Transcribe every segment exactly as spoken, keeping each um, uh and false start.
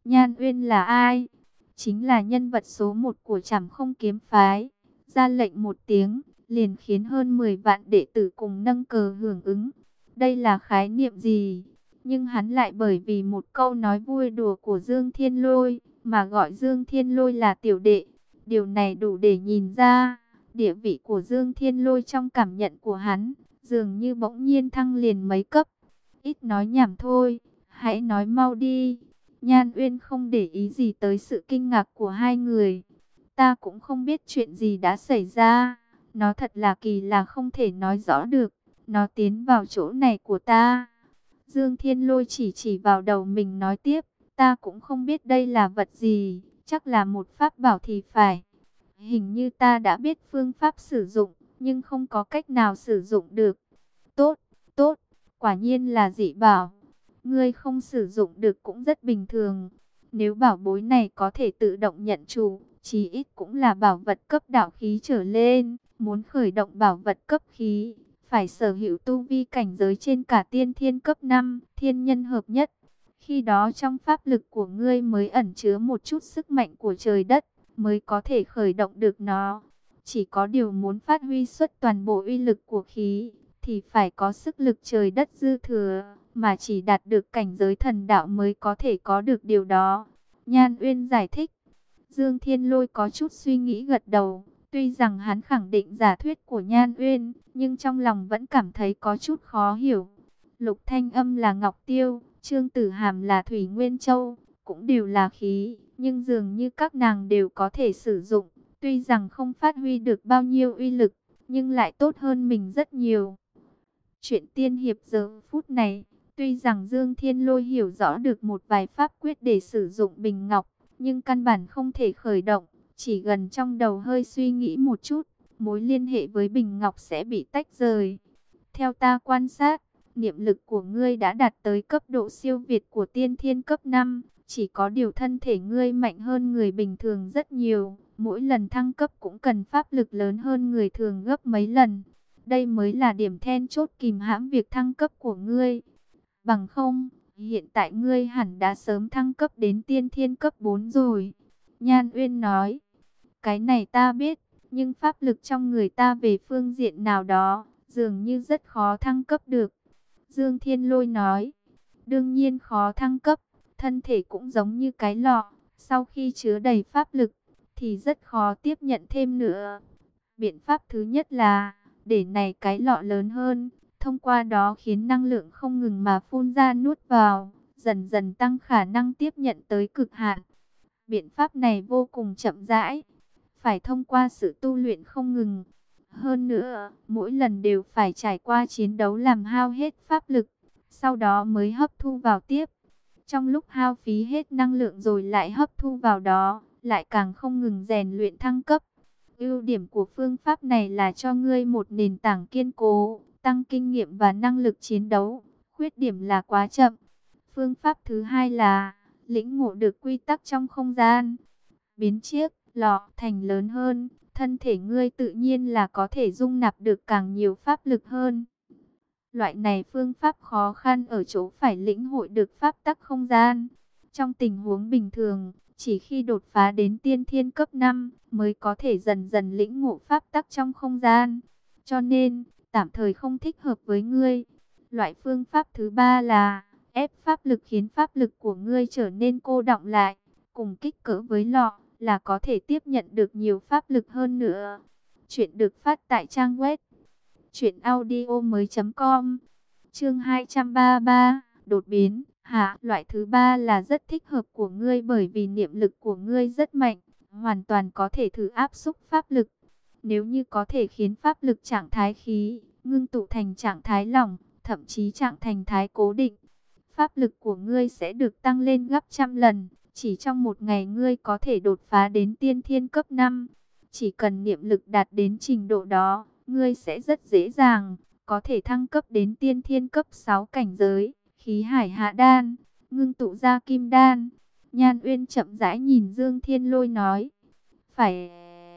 Nhan Uyên là ai? Chính là nhân vật số một của Trảm Không kiếm phái. Ra lệnh một tiếng, liền khiến hơn mười vạn đệ tử cùng nâng cờ hưởng ứng. Đây là khái niệm gì? Nhưng hắn lại bởi vì một câu nói vui đùa của Dương Thiên Lôi, mà gọi Dương Thiên Lôi là tiểu đệ. Điều này đủ để nhìn ra, địa vị của Dương Thiên Lôi trong cảm nhận của hắn, dường như bỗng nhiên thăng liền mấy cấp. Ít nói nhảm thôi, hãy nói mau đi. Nhan Uyên không để ý gì tới sự kinh ngạc của hai người. Ta cũng không biết chuyện gì đã xảy ra. Nó thật là kỳ lạ không thể nói rõ được. Nó tiến vào chỗ này của ta. Dương Thiên Lôi chỉ chỉ vào đầu mình nói tiếp. Ta cũng không biết đây là vật gì. Chắc là một pháp bảo thì phải. Hình như ta đã biết phương pháp sử dụng, nhưng không có cách nào sử dụng được. Tốt, tốt, quả nhiên là dị bảo. Ngươi không sử dụng được cũng rất bình thường. Nếu bảo bối này có thể tự động nhận chủ, chí ít cũng là bảo vật cấp đạo khí trở lên. Muốn khởi động bảo vật cấp khí, phải sở hữu tu vi cảnh giới trên cả tiên thiên cấp năm, thiên nhân hợp nhất. Khi đó trong pháp lực của ngươi mới ẩn chứa một chút sức mạnh của trời đất, mới có thể khởi động được nó. Chỉ có điều muốn phát huy xuất toàn bộ uy lực của khí, thì phải có sức lực trời đất dư thừa, mà chỉ đạt được cảnh giới thần đạo mới có thể có được điều đó. Nhan Uyên giải thích. Dương Thiên Lôi có chút suy nghĩ gật đầu. Tuy rằng hắn khẳng định giả thuyết của Nhan Uyên, nhưng trong lòng vẫn cảm thấy có chút khó hiểu. Lục Thanh Âm là Ngọc Tiêu, Trương Tử Hàm là Thủy Nguyên Châu, cũng đều là khí, nhưng dường như các nàng đều có thể sử dụng. Tuy rằng không phát huy được bao nhiêu uy lực, nhưng lại tốt hơn mình rất nhiều. Chuyện tiên hiệp giờ phút này, tuy rằng Dương Thiên Lôi hiểu rõ được một vài pháp quyết để sử dụng bình ngọc, nhưng căn bản không thể khởi động, chỉ gần trong đầu hơi suy nghĩ một chút, mối liên hệ với bình ngọc sẽ bị tách rời. Theo ta quan sát, niệm lực của ngươi đã đạt tới cấp độ siêu việt của tiên thiên cấp năm, chỉ có điều thân thể ngươi mạnh hơn người bình thường rất nhiều, mỗi lần thăng cấp cũng cần pháp lực lớn hơn người thường gấp mấy lần. Đây mới là điểm then chốt kìm hãm việc thăng cấp của ngươi. Bằng không, hiện tại ngươi hẳn đã sớm thăng cấp đến tiên thiên cấp bốn rồi. Nhan Uyên nói, cái này ta biết, nhưng pháp lực trong người ta về phương diện nào đó, dường như rất khó thăng cấp được. Dương Thiên Lôi nói, đương nhiên khó thăng cấp, thân thể cũng giống như cái lọ, sau khi chứa đầy pháp lực, thì rất khó tiếp nhận thêm nữa. Biện pháp thứ nhất là để này cái lọ lớn hơn, thông qua đó khiến năng lượng không ngừng mà phun ra nuốt vào, dần dần tăng khả năng tiếp nhận tới cực hạn. Biện pháp này vô cùng chậm rãi, phải thông qua sự tu luyện không ngừng. Hơn nữa, mỗi lần đều phải trải qua chiến đấu làm hao hết pháp lực, sau đó mới hấp thu vào tiếp. Trong lúc hao phí hết năng lượng rồi lại hấp thu vào đó, lại càng không ngừng rèn luyện thăng cấp. Ưu điểm của phương pháp này là cho ngươi một nền tảng kiên cố, tăng kinh nghiệm và năng lực chiến đấu. Khuyết điểm là quá chậm. Phương pháp thứ hai là lĩnh ngộ được quy tắc trong không gian. Biến chiếc lọ thành lớn hơn, thân thể ngươi tự nhiên là có thể dung nạp được càng nhiều pháp lực hơn. Loại này phương pháp khó khăn ở chỗ phải lĩnh hội được pháp tắc không gian. Trong tình huống bình thường, chỉ khi đột phá đến tiên thiên cấp năm mới có thể dần dần lĩnh ngộ pháp tắc trong không gian. Cho nên, tạm thời không thích hợp với ngươi. Loại phương pháp thứ ba là ép pháp lực khiến pháp lực của ngươi trở nên cô đọng lại, cùng kích cỡ với lọ là có thể tiếp nhận được nhiều pháp lực hơn nữa. Chuyện được phát tại trang web truyện audio mới chấm com. Chương hai trăm ba mươi ba, đột biến. Hạ, loại thứ ba là rất thích hợp của ngươi bởi vì niệm lực của ngươi rất mạnh, hoàn toàn có thể thử áp xúc pháp lực. Nếu như có thể khiến pháp lực trạng thái khí ngưng tụ thành trạng thái lỏng, thậm chí trạng thành thái cố định, pháp lực của ngươi sẽ được tăng lên gấp trăm lần. Chỉ trong một ngày ngươi có thể đột phá đến tiên thiên cấp năm. Chỉ cần niệm lực đạt đến trình độ đó, ngươi sẽ rất dễ dàng có thể thăng cấp đến tiên thiên cấp sáu cảnh giới, khí hải hạ đan, ngưng tụ ra kim đan. Nhan Uyên chậm rãi nhìn Dương Thiên Lôi nói, phải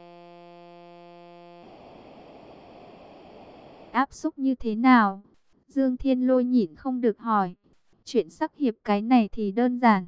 áp xúc như thế nào? Dương Thiên Lôi nhịn không được hỏi. Chuyện sắc hiệp cái này thì đơn giản,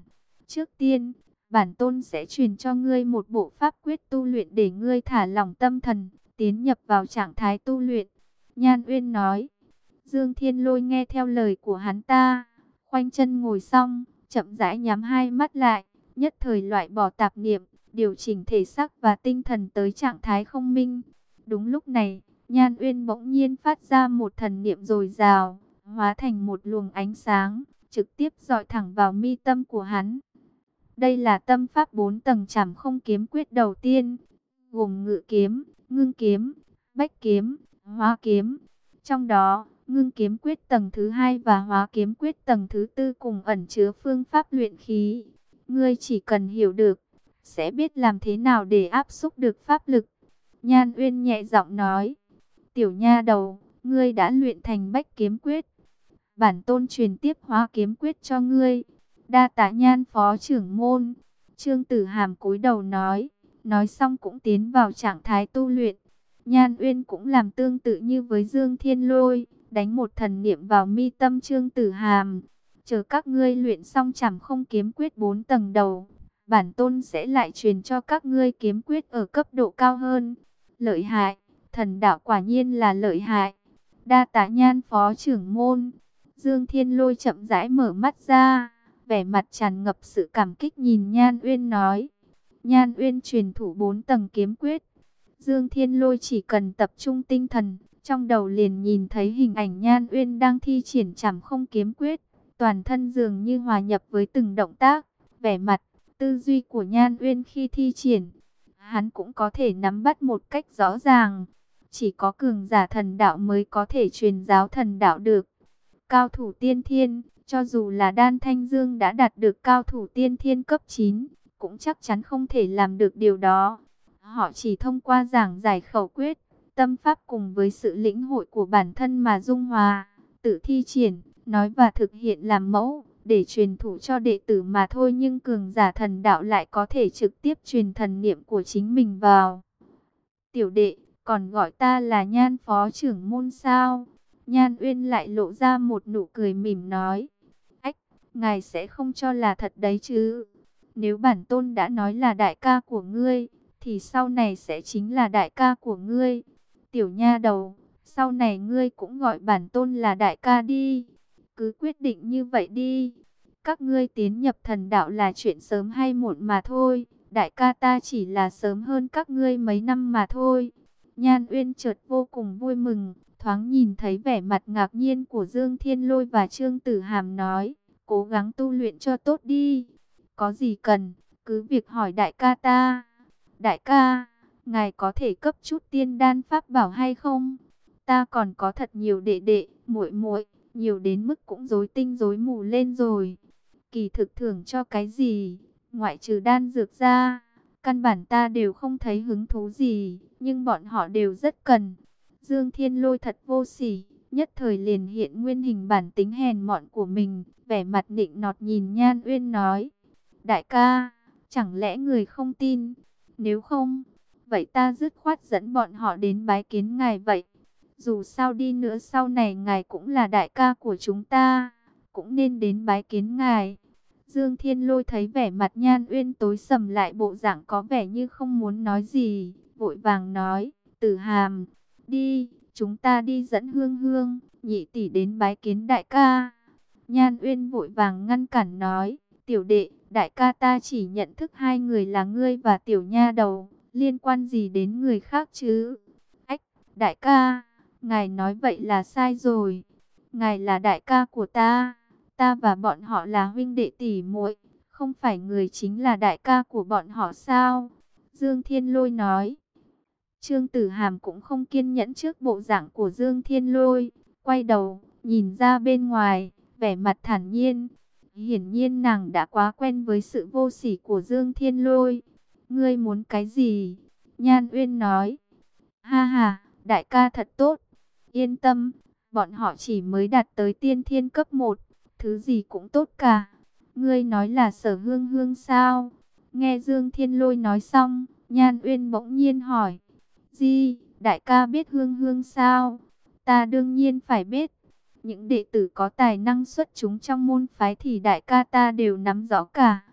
Trước tiên, bản tôn sẽ truyền cho ngươi một bộ pháp quyết tu luyện để ngươi thả lỏng tâm thần, tiến nhập vào trạng thái tu luyện. Nhan Uyên nói. Dương Thiên Lôi nghe theo lời của hắn ta, khoanh chân ngồi xong, chậm rãi nhắm hai mắt lại, nhất thời loại bỏ tạp niệm, điều chỉnh thể xác và tinh thần tới trạng thái không minh. Đúng lúc này, Nhan Uyên bỗng nhiên phát ra một thần niệm dồi dào, hóa thành một luồng ánh sáng, trực tiếp dọi thẳng vào mi tâm của hắn. Đây là tâm pháp bốn tầng Trảm Không Kiếm Quyết đầu tiên, gồm Ngự Kiếm, Ngưng Kiếm, Bách Kiếm, Hóa Kiếm. Trong đó, Ngưng Kiếm Quyết tầng thứ hai và Hóa Kiếm Quyết tầng thứ tư cùng ẩn chứa phương pháp luyện khí. Ngươi chỉ cần hiểu được, sẽ biết làm thế nào để áp xúc được pháp lực. Nhan Uyên nhẹ giọng nói. Tiểu nha đầu, ngươi đã luyện thành Bách Kiếm Quyết, bản tôn truyền tiếp Hóa Kiếm Quyết cho ngươi. Đa tạ Nhan phó trưởng môn. Trương Tử Hàm cúi đầu nói, nói xong cũng tiến vào trạng thái tu luyện. Nhan Uyên cũng làm tương tự như với Dương Thiên Lôi, đánh một thần niệm vào mi tâm Trương Tử Hàm. Chờ các ngươi luyện xong Trảm Không Kiếm Quyết bốn tầng đầu, bản tôn sẽ lại truyền cho các ngươi kiếm quyết ở cấp độ cao hơn. Lợi hại, thần đạo quả nhiên là lợi hại. Đa tạ Nhan phó trưởng môn. Dương Thiên Lôi chậm rãi mở mắt ra, vẻ mặt tràn ngập sự cảm kích nhìn Nhan Uyên nói. Nhan Uyên truyền thủ bốn tầng kiếm quyết. Dương Thiên Lôi chỉ cần tập trung tinh thần, trong đầu liền nhìn thấy hình ảnh Nhan Uyên đang thi triển Trảm Không Kiếm Quyết. Toàn thân dường như hòa nhập với từng động tác, vẻ mặt, tư duy của Nhan Uyên khi thi triển. Hắn cũng có thể nắm bắt một cách rõ ràng. Chỉ có cường giả thần đạo mới có thể truyền giáo thần đạo được. Cao thủ tiên thiên, cho dù là Đan Thanh Dương đã đạt được cao thủ tiên thiên cấp chín, cũng chắc chắn không thể làm được điều đó. Họ chỉ thông qua giảng giải khẩu quyết, tâm pháp cùng với sự lĩnh hội của bản thân mà dung hòa, tự thi triển, nói và thực hiện làm mẫu, để truyền thụ cho đệ tử mà thôi. Nhưng cường giả thần đạo lại có thể trực tiếp truyền thần niệm của chính mình vào. Tiểu đệ, còn gọi ta là Nhan phó trưởng môn sao? Nhan Uyên lại lộ ra một nụ cười mỉm nói. Ách, ngài sẽ không cho là thật đấy chứ? Nếu bản tôn đã nói là đại ca của ngươi, thì sau này sẽ chính là đại ca của ngươi. Tiểu nha đầu, sau này ngươi cũng gọi bản tôn là đại ca đi. Cứ quyết định như vậy đi. Các ngươi tiến nhập thần đạo là chuyện sớm hay muộn mà thôi. Đại ca ta chỉ là sớm hơn các ngươi mấy năm mà thôi. Nhan Uyên chợt vô cùng vui mừng, thoáng nhìn thấy vẻ mặt ngạc nhiên của Dương Thiên Lôi và Trương Tử Hàm nói, cố gắng tu luyện cho tốt đi. Có gì cần, cứ việc hỏi đại ca ta. Đại ca, ngài có thể cấp chút tiên đan pháp bảo hay không? Ta còn có thật nhiều đệ đệ, muội muội, nhiều đến mức cũng rối tinh rối mù lên rồi. Kỳ thực thưởng cho cái gì, ngoại trừ đan dược ra, căn bản ta đều không thấy hứng thú gì, nhưng bọn họ đều rất cần. Dương Thiên Lôi thật vô sỉ, nhất thời liền hiện nguyên hình bản tính hèn mọn của mình, vẻ mặt nịnh nọt nhìn Nhan Uyên nói. Đại ca, chẳng lẽ người không tin? Nếu không, vậy ta dứt khoát dẫn bọn họ đến bái kiến ngài vậy. Dù sao đi nữa sau này ngài cũng là đại ca của chúng ta, cũng nên đến bái kiến ngài. Dương Thiên Lôi thấy vẻ mặt Nhan Uyên tối sầm lại, bộ dạng có vẻ như không muốn nói gì, vội vàng nói, Tử Hàm, đi, chúng ta đi dẫn Hương Hương, nhị tỷ đến bái kiến đại ca. Nhan Uyên vội vàng ngăn cản nói, tiểu đệ, đại ca ta chỉ nhận thức hai người là ngươi và tiểu nha đầu, liên quan gì đến người khác chứ? Ách, đại ca, ngài nói vậy là sai rồi. Ngài là đại ca của ta, ta và bọn họ là huynh đệ tỷ muội, không phải người chính là đại ca của bọn họ sao? Dương Thiên Lôi nói. Trương Tử Hàm cũng không kiên nhẫn trước bộ dạng của Dương Thiên Lôi, quay đầu, nhìn ra bên ngoài, vẻ mặt thản nhiên. Hiển nhiên nàng đã quá quen với sự vô sỉ của Dương Thiên Lôi. Ngươi muốn cái gì? Nhan Uyên nói. Ha ha, đại ca thật tốt. Yên tâm, bọn họ chỉ mới đạt tới tiên thiên cấp một, thứ gì cũng tốt cả. Ngươi nói là Sở Hương Hương sao? Nghe Dương Thiên Lôi nói xong, Nhan Uyên bỗng nhiên hỏi. Gì, đại ca biết Hương Hương sao? Ta đương nhiên phải biết. Những đệ tử có tài năng xuất chúng trong môn phái thì đại ca ta đều nắm rõ cả.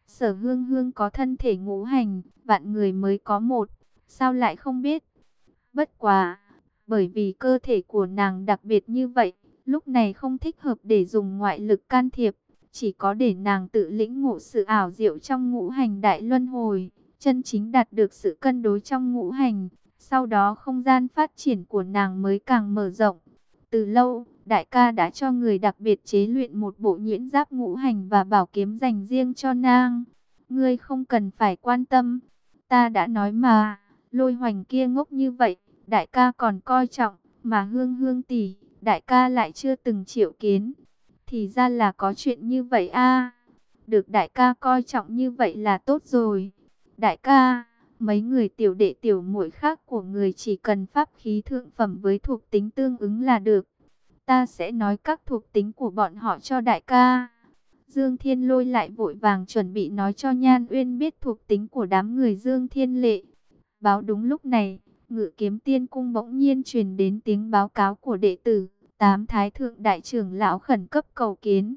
Sở Hương Hương có thân thể ngũ hành, vạn người mới có một, sao lại không biết? Bất quá, bởi vì cơ thể của nàng đặc biệt như vậy, lúc này không thích hợp để dùng ngoại lực can thiệp, chỉ có để nàng tự lĩnh ngộ sự ảo diệu trong ngũ hành đại luân hồi, chân chính đạt được sự cân đối trong ngũ hành, sau đó không gian phát triển của nàng mới càng mở rộng. Từ lâu, đại ca đã cho người đặc biệt chế luyện một bộ nhuyễn giáp ngũ hành và bảo kiếm dành riêng cho nàng. Ngươi không cần phải quan tâm, ta đã nói mà, Lôi Hoành kia ngốc như vậy, đại ca còn coi trọng, mà Hương Hương tỷ, đại ca lại chưa từng triệu kiến. Thì ra là có chuyện như vậy a. Được đại ca coi trọng như vậy là tốt rồi. Đại ca, mấy người tiểu đệ tiểu muội khác của người chỉ cần pháp khí thượng phẩm với thuộc tính tương ứng là được. Ta sẽ nói các thuộc tính của bọn họ cho đại ca. Dương Thiên Lôi lại vội vàng chuẩn bị nói cho Nhan Uyên biết thuộc tính của đám người Dương Thiên Lệ. Báo đúng lúc này, Ngự Kiếm Tiên Cung bỗng nhiên truyền đến tiếng báo cáo của đệ tử. Tám Thái Thượng Đại Trưởng Lão khẩn cấp cầu kiến.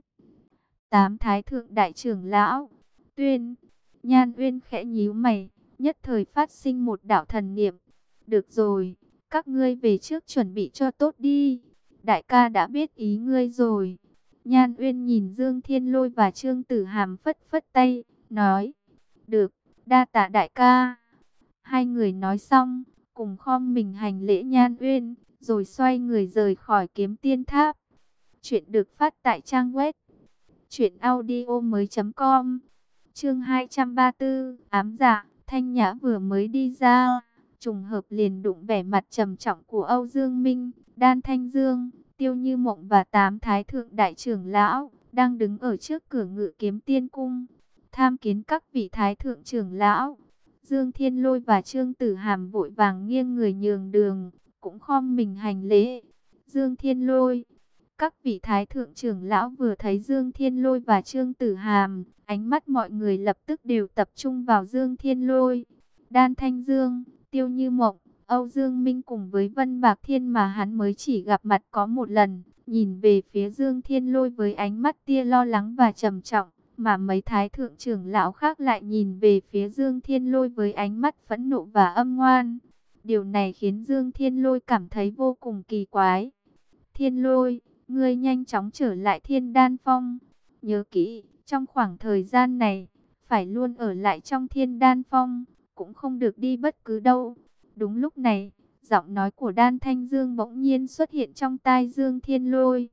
Tám Thái Thượng Đại Trưởng Lão, tuyên. Nhan Uyên khẽ nhíu mày, nhất thời phát sinh một đạo thần niệm. Được rồi, các ngươi về trước chuẩn bị cho tốt đi. Đại ca đã biết ý ngươi rồi. Nhan Uyên nhìn Dương Thiên Lôi và Trương Tử Hàm phất phất tay, nói. Được, đa tạ đại ca. Hai người nói xong, cùng khom mình hành lễ Nhan Uyên, rồi xoay người rời khỏi Kiếm Tiên Tháp. Chuyện được phát tại trang web truyện audio mới chấm com. Chương hai trăm ba mươi tư, ám dạ. Thanh Nhã vừa mới đi ra, trùng hợp liền đụng vẻ mặt trầm trọng của Âu Dương Minh, Đan Thanh Dương, Tiêu Như Mộng và tám Thái Thượng Đại Trưởng Lão, đang đứng ở trước cửa Ngự Kiếm Tiên Cung, tham kiến các vị Thái Thượng Trưởng Lão. Dương Thiên Lôi và Trương Tử Hàm vội vàng nghiêng người nhường đường, cũng khom mình hành lễ. Dương Thiên Lôi, các vị Thái Thượng Trưởng Lão vừa thấy Dương Thiên Lôi và Trương Tử Hàm, ánh mắt mọi người lập tức đều tập trung vào Dương Thiên Lôi. Đan Thanh Dương, Tiêu Như Mộng, Âu Dương Minh cùng với Vân Bạc Thiên mà hắn mới chỉ gặp mặt có một lần, nhìn về phía Dương Thiên Lôi với ánh mắt tia lo lắng và trầm trọng, mà mấy Thái Thượng Trưởng Lão khác lại nhìn về phía Dương Thiên Lôi với ánh mắt phẫn nộ và âm ngoan. Điều này khiến Dương Thiên Lôi cảm thấy vô cùng kỳ quái. Thiên Lôi, ngươi nhanh chóng trở lại Thiên Đan Phong. Nhớ kỹ, trong khoảng thời gian này, phải luôn ở lại trong Thiên Đan Phong, cũng không được đi bất cứ đâu. Đúng lúc này, giọng nói của Đan Thanh Dương bỗng nhiên xuất hiện trong tai Dương Thiên Lôi.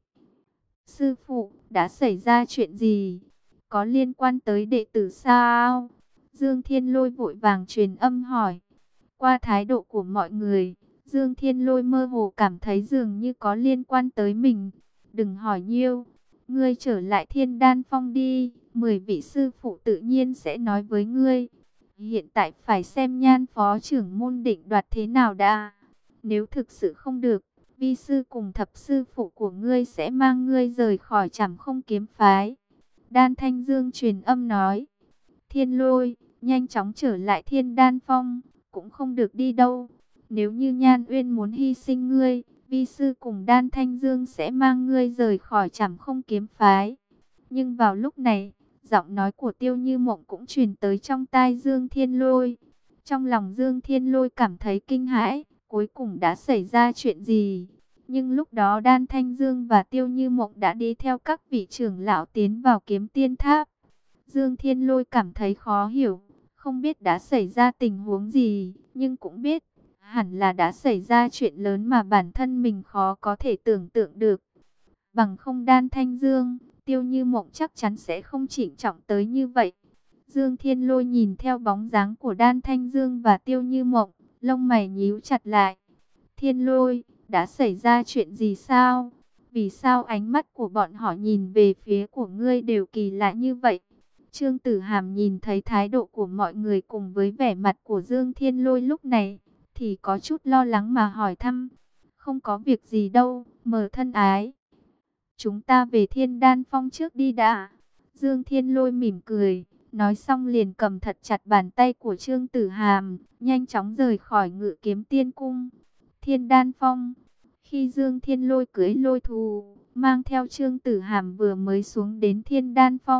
Sư phụ, đã xảy ra chuyện gì? Có liên quan tới đệ tử sao? Dương Thiên Lôi vội vàng truyền âm hỏi. Qua thái độ của mọi người, Dương Thiên Lôi mơ hồ cảm thấy dường như có liên quan tới mình. Đừng hỏi nhiều, ngươi trở lại Thiên Đan Phong đi, mười vị sư phụ tự nhiên sẽ nói với ngươi. Hiện tại phải xem Nhan phó trưởng môn định đoạt thế nào đã. Nếu thực sự không được, vi sư cùng thập sư phụ của ngươi sẽ mang ngươi rời khỏi Trảm Không Kiếm phái. Đan Thanh Dương truyền âm nói. Thiên Lôi, nhanh chóng trở lại Thiên Đan Phong, cũng không được đi đâu. Nếu như Nhan Uyên muốn hy sinh ngươi, vi sư cùng Đan Thanh Dương sẽ mang ngươi rời khỏi Trảm Không Kiếm phái. Nhưng vào lúc này, giọng nói của Tiêu Như Mộng cũng truyền tới trong tai Dương Thiên Lôi. Trong lòng Dương Thiên Lôi cảm thấy kinh hãi, cuối cùng đã xảy ra chuyện gì? Nhưng lúc đó Đan Thanh Dương và Tiêu Như Mộng đã đi theo các vị trưởng lão tiến vào Kiếm Tiên Tháp. Dương Thiên Lôi cảm thấy khó hiểu, không biết đã xảy ra tình huống gì, nhưng cũng biết hẳn là đã xảy ra chuyện lớn mà bản thân mình khó có thể tưởng tượng được. Bằng không Đan Thanh Dương, Tiêu Như Mộng chắc chắn sẽ không trịnh trọng tới như vậy. Dương Thiên Lôi nhìn theo bóng dáng của Đan Thanh Dương và Tiêu Như Mộng, lông mày nhíu chặt lại. Thiên Lôi, đã xảy ra chuyện gì sao? Vì sao ánh mắt của bọn họ nhìn về phía của ngươi đều kỳ lạ như vậy? Trương Tử Hàm nhìn thấy thái độ của mọi người cùng với vẻ mặt của Dương Thiên Lôi lúc này, thì có chút lo lắng mà hỏi thăm. Không có việc gì đâu, mờ thân ái. Chúng ta về Thiên Đan Phong trước đi đã. Dương Thiên Lôi mỉm cười, nói xong liền cầm thật chặt bàn tay của Trương Tử Hàm, nhanh chóng rời khỏi Ngự Kiếm Tiên Cung. Thiên Đan Phong. Khi Dương Thiên Lôi cưỡi lôi thú, mang theo Trương Tử Hàm vừa mới xuống đến Thiên Đan Phong,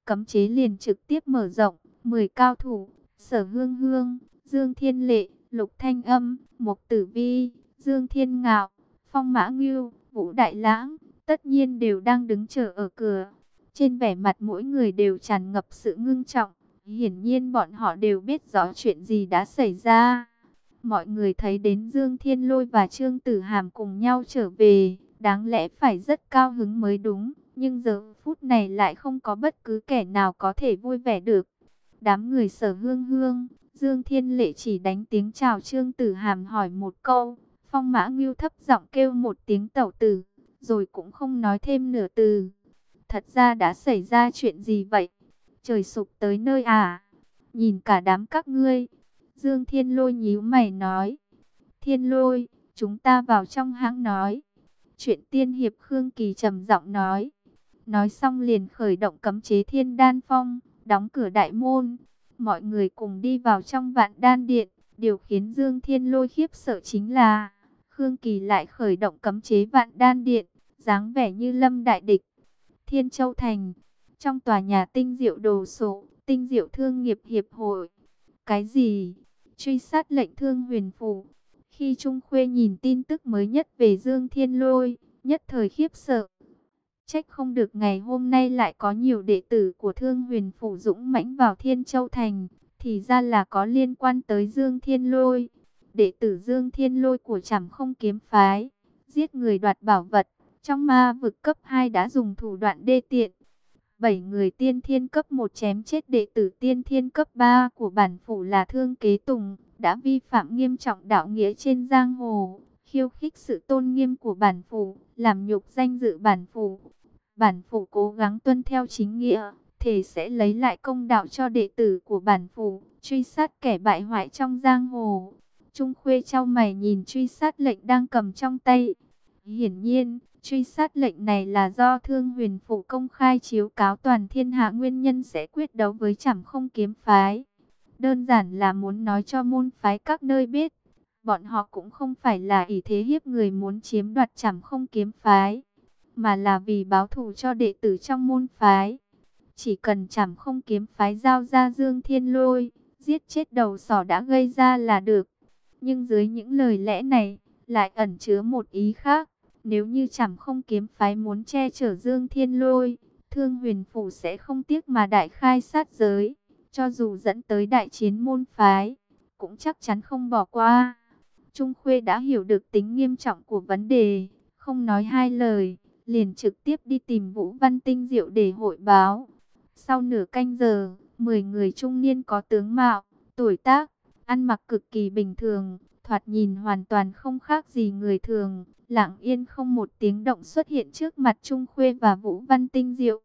cấm chế liền trực tiếp mở rộng. Mười cao thủ, Sở Hương Hương, Dương Thiên Lệ, Lục Thanh Âm, Mục Tử Vi, Dương Thiên Ngạo, Phong Mã Ngưu, Vũ Đại Lãng, tất nhiên đều đang đứng chờ ở cửa. Trên vẻ mặt mỗi người đều tràn ngập sự ngưng trọng. Hiển nhiên bọn họ đều biết rõ chuyện gì đã xảy ra. Mọi người thấy đến Dương Thiên Lôi và Trương Tử Hàm cùng nhau trở về, đáng lẽ phải rất cao hứng mới đúng. Nhưng giờ phút này lại không có bất cứ kẻ nào có thể vui vẻ được. Đám người Sở Hương Hương, Dương Thiên Lệ chỉ đánh tiếng chào Trương Tử Hàm hỏi một câu. Phong Mã Ngưu thấp giọng kêu một tiếng tẩu tử, rồi cũng không nói thêm nửa từ. Thật ra đã xảy ra chuyện gì vậy? Trời sụp tới nơi à? Nhìn cả đám các ngươi. Dương Thiên Lôi nhíu mày nói. Thiên Lôi, chúng ta vào trong hãng nói. Chuyện tiên hiệp Khương Kỳ trầm giọng nói. Nói xong liền khởi động cấm chế Thiên Đan Phong, đóng cửa đại môn. Mọi người cùng đi vào trong Vạn Đan Điện. Điều khiến Dương Thiên Lôi khiếp sợ chính là Khương Kỳ lại khởi động cấm chế Vạn Đan Điện, dáng vẻ như lâm đại địch. Thiên Châu Thành, trong tòa nhà Tinh Diệu Đồ Sộ, Tinh Diệu Thương nghiệp Hiệp hội. Cái gì? Truy sát lệnh Thương Huyền Phủ. Khi Trung Khuê nhìn tin tức mới nhất về Dương Thiên Lôi, nhất thời khiếp sợ. Trách không được ngày hôm nay lại có nhiều đệ tử của Thương Huyền Phủ dũng mãnh vào Thiên Châu Thành, thì ra là có liên quan tới Dương Thiên Lôi. Đệ tử Dương Thiên Lôi của Trảm Không Kiếm Phái, giết người đoạt bảo vật, trong ma vực cấp hai đã dùng thủ đoạn đê tiện. Bảy người tiên thiên cấp một chém chết đệ tử tiên thiên cấp ba của bản phủ là Thương Kế Tùng, đã vi phạm nghiêm trọng đạo nghĩa trên giang hồ, khiêu khích sự tôn nghiêm của bản phủ, làm nhục danh dự bản phủ. Bản phủ cố gắng tuân theo chính nghĩa, thề sẽ lấy lại công đạo cho đệ tử của bản phủ, truy sát kẻ bại hoại trong giang hồ. Trung Khuê chau mày nhìn truy sát lệnh đang cầm trong tay. Hiển nhiên, truy sát lệnh này là do Thương Huyền Phủ công khai chiếu cáo toàn thiên hạ nguyên nhân sẽ quyết đấu với Trảm Không Kiếm Phái. Đơn giản là muốn nói cho môn phái các nơi biết, bọn họ cũng không phải là ỷ thế hiếp người muốn chiếm đoạt Trảm Không Kiếm Phái, mà là vì báo thù cho đệ tử trong môn phái. Chỉ cần Trảm Không Kiếm Phái giao ra Dương Thiên Lôi, giết chết đầu sỏ đã gây ra là được. Nhưng dưới những lời lẽ này, lại ẩn chứa một ý khác. Nếu như Trảm Không Kiếm Phái muốn che chở Dương Thiên Lôi, Thương Huyền Phủ sẽ không tiếc mà đại khai sát giới. Cho dù dẫn tới đại chiến môn phái, cũng chắc chắn không bỏ qua. Trung Khuê đã hiểu được tính nghiêm trọng của vấn đề, không nói hai lời, liền trực tiếp đi tìm Vũ Văn Tinh Diệu để hội báo. Sau nửa canh giờ, mười người trung niên có tướng mạo, tuổi tác, ăn mặc cực kỳ bình thường, thoạt nhìn hoàn toàn không khác gì người thường, lặng yên không một tiếng động xuất hiện trước mặt Trung Khuê và Vũ Văn Tinh Diệu.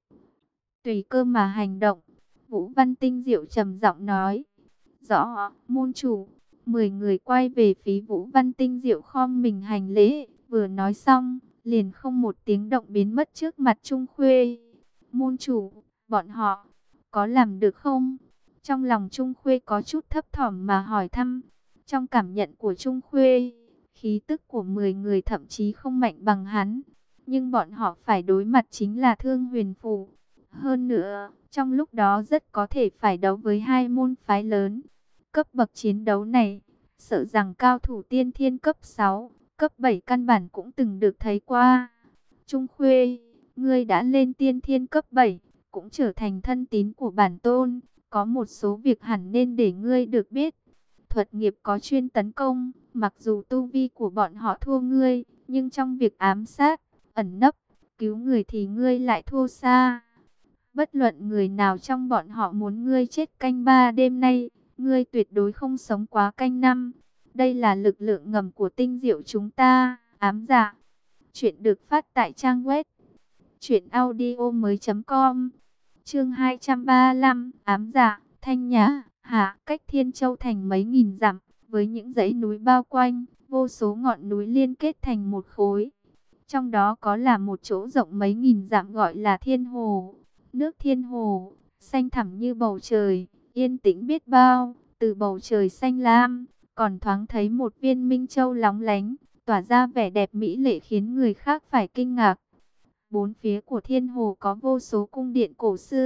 Tùy cơ mà hành động, Vũ Văn Tinh Diệu trầm giọng nói. Rõ, môn chủ. Mười người quay về phía Vũ Văn Tinh Diệu khom mình hành lễ, vừa nói xong, liền không một tiếng động biến mất trước mặt Trung Khuê. Môn chủ, bọn họ có làm được không? Trong lòng Trung Khuê có chút thấp thỏm mà hỏi thăm. Trong cảm nhận của Trung Khuê, khí tức của mười người thậm chí không mạnh bằng hắn, nhưng bọn họ phải đối mặt chính là Thương Huyền Phủ. Hơn nữa, trong lúc đó rất có thể phải đấu với hai môn phái lớn. Cấp bậc chiến đấu này, sợ rằng cao thủ tiên thiên cấp sáu, cấp bảy căn bản cũng từng được thấy qua. Trung Khuê, ngươi đã lên tiên thiên cấp bảy, cũng trở thành thân tín của bản tôn. Có một số việc hẳn nên để ngươi được biết. Thuật nghiệp có chuyên tấn công, mặc dù tu vi của bọn họ thua ngươi, nhưng trong việc ám sát, ẩn nấp, cứu người thì ngươi lại thua xa. Bất luận người nào trong bọn họ muốn ngươi chết canh ba đêm nay, ngươi tuyệt đối không sống quá canh năm. Đây là lực lượng ngầm của Tinh Diệu chúng ta, ám dạ. Chuyện được phát tại trang web truyện audio mới chấm com. Chương hai trăm ba mươi lăm, ám dạ, Thanh Nhã, hạ cách Thiên Châu Thành mấy nghìn dặm, với những dãy núi bao quanh, vô số ngọn núi liên kết thành một khối. Trong đó có là một chỗ rộng mấy nghìn dặm gọi là Thiên Hồ. Nước Thiên Hồ, xanh thẳm như bầu trời, yên tĩnh biết bao. Từ bầu trời xanh lam, còn thoáng thấy một viên minh châu lóng lánh, tỏa ra vẻ đẹp mỹ lệ khiến người khác phải kinh ngạc. Bốn phía của Thiên Hồ có vô số cung điện cổ xưa,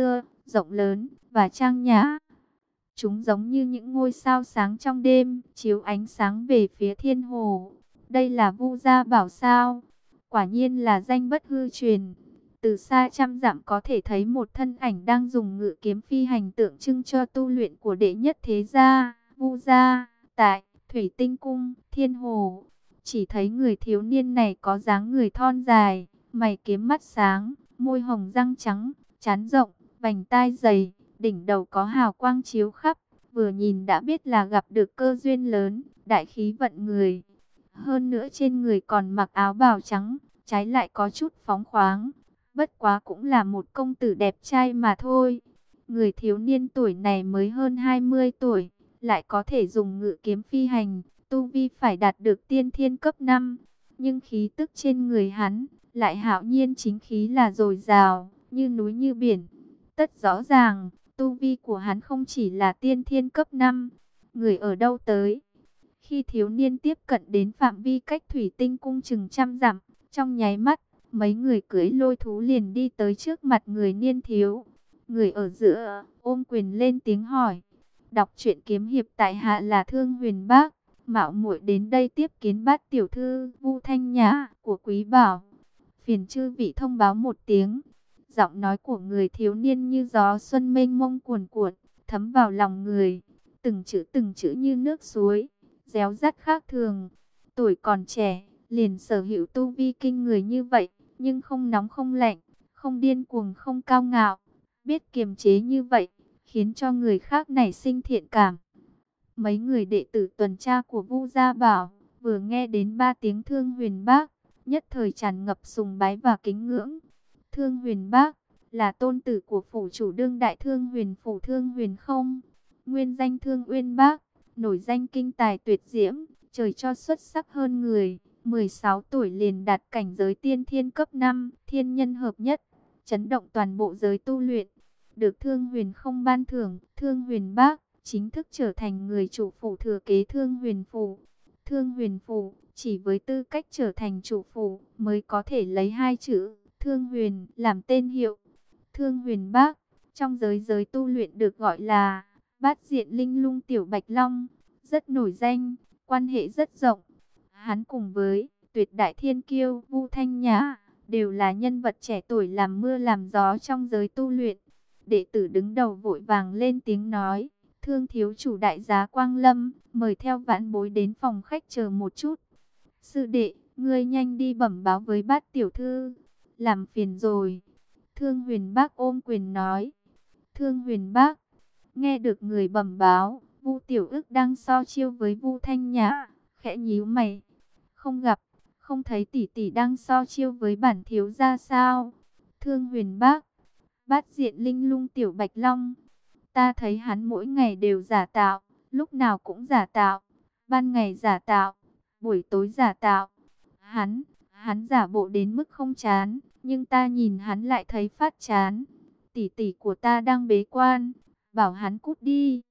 rộng lớn và trang nhã. Chúng giống như những ngôi sao sáng trong đêm, chiếu ánh sáng về phía thiên hồ. Đây là Vu Gia Bảo sao? Quả nhiên là danh bất hư truyền. Từ xa trăm dặm có thể thấy một thân ảnh đang dùng ngự kiếm phi hành tượng trưng cho tu luyện của đệ nhất thế gia, Vu Gia, tại Thủy Tinh Cung, Thiên Hồ. Chỉ thấy người thiếu niên này có dáng người thon dài, mày kiếm mắt sáng, môi hồng răng trắng, trán rộng, vành tai dày, đỉnh đầu có hào quang chiếu khắp, vừa nhìn đã biết là gặp được cơ duyên lớn, đại khí vận người. Hơn nữa trên người còn mặc áo bào trắng, trái lại có chút phóng khoáng. Bất quá cũng là một công tử đẹp trai mà thôi. Người thiếu niên tuổi này mới hơn hai mươi tuổi, lại có thể dùng ngự kiếm phi hành, tu vi phải đạt được tiên thiên cấp năm. Nhưng khí tức trên người hắn, lại hạo nhiên chính khí là dồi dào, như núi như biển. Tất rõ ràng, tu vi của hắn không chỉ là tiên thiên cấp năm. Người ở đâu tới? Khi thiếu niên tiếp cận đến phạm vi cách Thủy Tinh Cung chừng trăm dặm, trong nháy mắt, mấy người cưỡi lôi thú liền đi tới trước mặt người niên thiếu. Người ở giữa, ôm quyền lên tiếng hỏi. Đọc truyện kiếm hiệp tại hạ là Thương Huyền Bác. Mạo muội đến đây tiếp kiến bát tiểu thư Vu Thanh Nhã của Quý Bảo. Phiền chư vị thông báo một tiếng. Giọng nói của người thiếu niên như gió xuân mênh mông cuồn cuộn, thấm vào lòng người. Từng chữ từng chữ như nước suối, réo rắt khác thường. Tuổi còn trẻ, liền sở hữu tu vi kinh người như vậy, nhưng không nóng không lạnh, không điên cuồng không cao ngạo, biết kiềm chế như vậy, khiến cho người khác nảy sinh thiện cảm. Mấy người đệ tử tuần tra của Vu Gia Bảo, vừa nghe đến ba tiếng Thương Huyền Bác, nhất thời tràn ngập sùng bái và kính ngưỡng. Thương Huyền Bác là tôn tử của phủ chủ đương đại Thương Huyền phủ Thương Huyền Không, nguyên danh Thương Uyên Bác, nổi danh kinh tài tuyệt diễm, trời cho xuất sắc hơn người. mười sáu tuổi liền đạt cảnh giới tiên thiên cấp năm, thiên nhân hợp nhất, chấn động toàn bộ giới tu luyện. Được Thương Huyền Không ban thưởng, Thương Huyền Bác chính thức trở thành người chủ phủ thừa kế Thương Huyền phủ. Thương Huyền phủ chỉ với tư cách trở thành chủ phủ mới có thể lấy hai chữ Thương Huyền làm tên hiệu. Thương Huyền Bác trong giới giới tu luyện được gọi là bát diện linh lung tiểu bạch long, rất nổi danh, quan hệ rất rộng. Hắn cùng với tuyệt đại thiên kiêu Vu Thanh Nhã đều là nhân vật trẻ tuổi làm mưa làm gió trong giới tu luyện. Đệ tử đứng đầu vội vàng lên tiếng nói: Thương thiếu chủ đại giá Quang Lâm, mời theo vãn bối đến phòng khách chờ một chút. Sư đệ, ngươi nhanh đi bẩm báo với bát tiểu thư, làm phiền rồi. Thương Huyền Bác ôm quyền nói. Thương Huyền Bác nghe được người bẩm báo, Vu Tiểu Ức đang so chiêu với Vu Thanh Nhã, khẽ nhíu mày. Không gặp, không thấy tỷ tỷ đang so chiêu với bản thiếu gia sao? Thương Huyền Bác, bát diện linh lung tiểu bạch long, ta thấy hắn mỗi ngày đều giả tạo, lúc nào cũng giả tạo, ban ngày giả tạo, buổi tối giả tạo. Hắn, hắn giả bộ đến mức không chán, nhưng ta nhìn hắn lại thấy phát chán. Tỷ tỷ của ta đang bế quan, bảo hắn cút đi.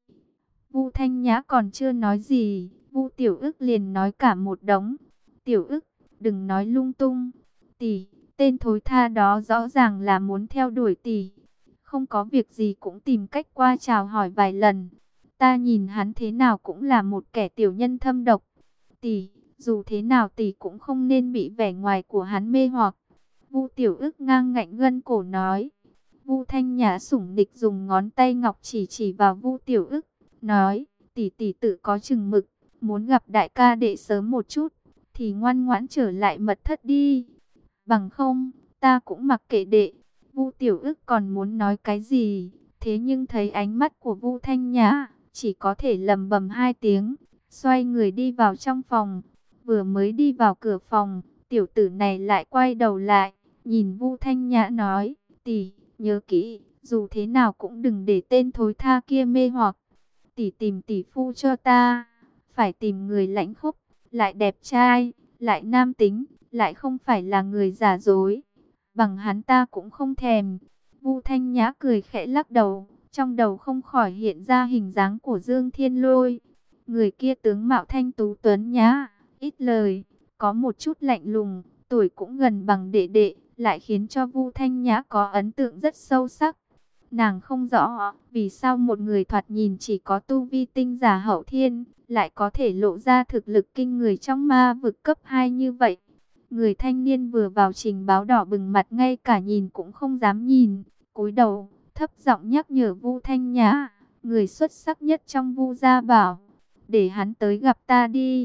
Vu Thanh Nhã còn chưa nói gì, Vu Tiểu Ức liền nói cả một đống. Tiểu Ức, đừng nói lung tung. Tỷ, tên thối tha đó rõ ràng là muốn theo đuổi tỷ. Không có việc gì cũng tìm cách qua chào hỏi vài lần. Ta nhìn hắn thế nào cũng là một kẻ tiểu nhân thâm độc. Tỷ, dù thế nào tỷ cũng không nên bị vẻ ngoài của hắn mê hoặc. Vu Tiểu Ức ngang ngạnh gân cổ nói. Vu Thanh Nhã sủng nịch dùng ngón tay ngọc chỉ chỉ vào Vu Tiểu Ức, nói: tỷ tỷ tự có chừng mực, muốn gặp đại ca đệ sớm một chút, thì ngoan ngoãn trở lại mật thất đi. Bằng không, ta cũng mặc kệ đệ. Vu Tiểu Ức còn muốn nói cái gì, thế nhưng thấy ánh mắt của Vu Thanh Nhã, chỉ có thể lầm bầm hai tiếng, xoay người đi vào trong phòng. Vừa mới đi vào cửa phòng, tiểu tử này lại quay đầu lại, nhìn Vu Thanh Nhã nói: tỷ, nhớ kỹ, dù thế nào cũng đừng để tên thối tha kia mê hoặc. Tỷ tìm tỷ phu cho ta, phải tìm người lãnh khốc, lại đẹp trai, lại nam tính, lại không phải là người giả dối. Bằng hắn ta cũng không thèm. Vu Thanh Nhã cười khẽ lắc đầu, trong đầu không khỏi hiện ra hình dáng của Dương Thiên Lôi. Người kia tướng mạo thanh tú tuấn nhã, ít lời, có một chút lạnh lùng, tuổi cũng gần bằng đệ đệ, lại khiến cho Vu Thanh Nhã có ấn tượng rất sâu sắc. Nàng không rõ vì sao một người thoạt nhìn chỉ có tu vi tinh giả hậu thiên, lại có thể lộ ra thực lực kinh người trong ma vực cấp hai như vậy. Người thanh niên vừa vào trình báo đỏ bừng mặt, ngay cả nhìn cũng không dám nhìn, cúi đầu, thấp giọng nhắc nhở Vu Thanh Nhã, người xuất sắc nhất trong Vu gia bảo, để hắn tới gặp ta đi.